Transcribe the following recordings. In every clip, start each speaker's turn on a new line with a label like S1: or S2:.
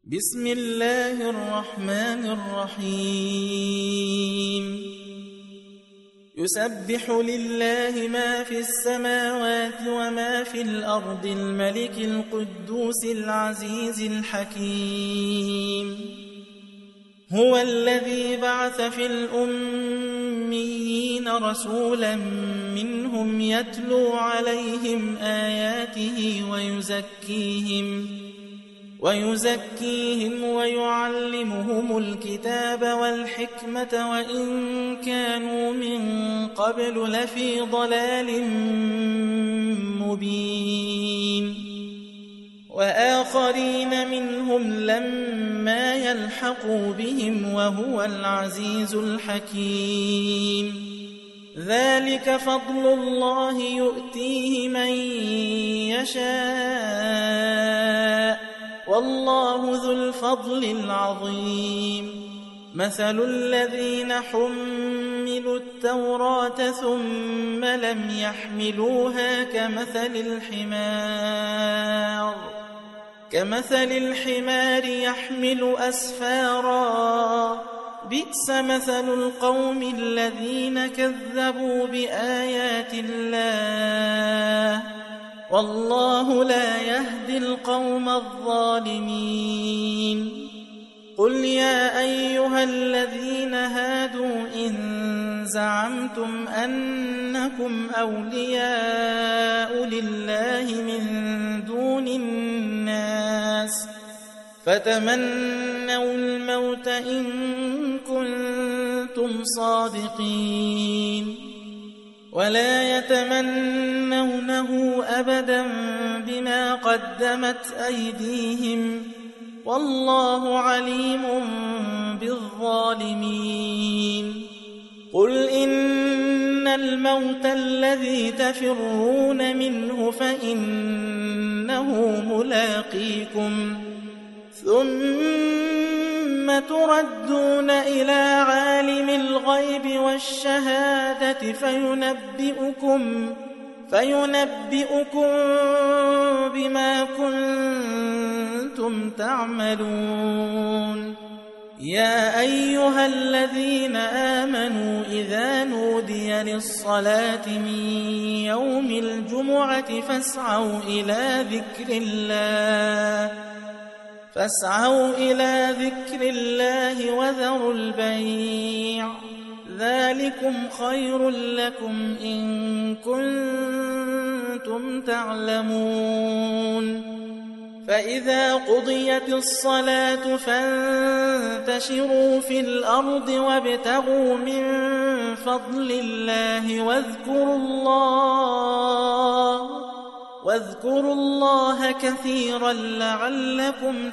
S1: بسم الله الرحمن الرحيم يسبح لله ما في السماوات وما في الأرض الملك القدوس العزيز الحكيم هو الذي بعث في الأميين رسولا منهم يتلو عليهم آياته ويزكيهم ويعلمهم الكتاب والحكمة وإن كانوا من قبل لفي ضلال مبين وآخرين منهم لما يلحقوا بهم وهو العزيز الحكيم ذلك فضل الله يؤتيه من يشاء والله ذو الفضل العظيم مثل الذين حملوا التوراة ثم لم يحملوها كمثل الحمار يحمل أسفارا بئس مثل القوم الذين كذبوا بآيات الله والله لا يهدي القوم الظالمين قل يا أيها الذين هادوا إن زعمتم أنكم أولياء لله من دون الناس فتمنوا الموت إن كنتم صادقين ولا يتمنونه أبدا بما قدمت أيديهم والله عليم بالظالمين قل إن الموت الذي تفرون منه فإنه ملاقيكم ثم تردون إلى عالم الغيب والشهادة فينبئكم بما كنتم تعملون يا أيها الذين آمنوا إذا نودي للصلاة من يوم الجمعة فاسعوا إلى ذكر الله وذروا البيع ذلكم خير لكم إن كنتم تعلمون فإذا قضيت الصلاة فانتشروا في الأرض وابتغوا من فضل الله واذكروا الله كثيرا لعلكم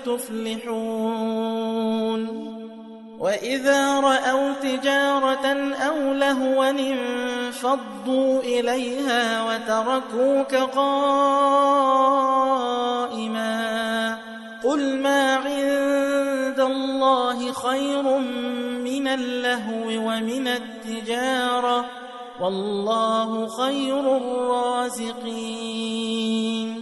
S1: تفلحون وإذا رأوا تجارة أو لهوا انفضوا إليها وتركوك قائما قل ما عند الله خير من اللهو ومن التجارة والله خير الرازقين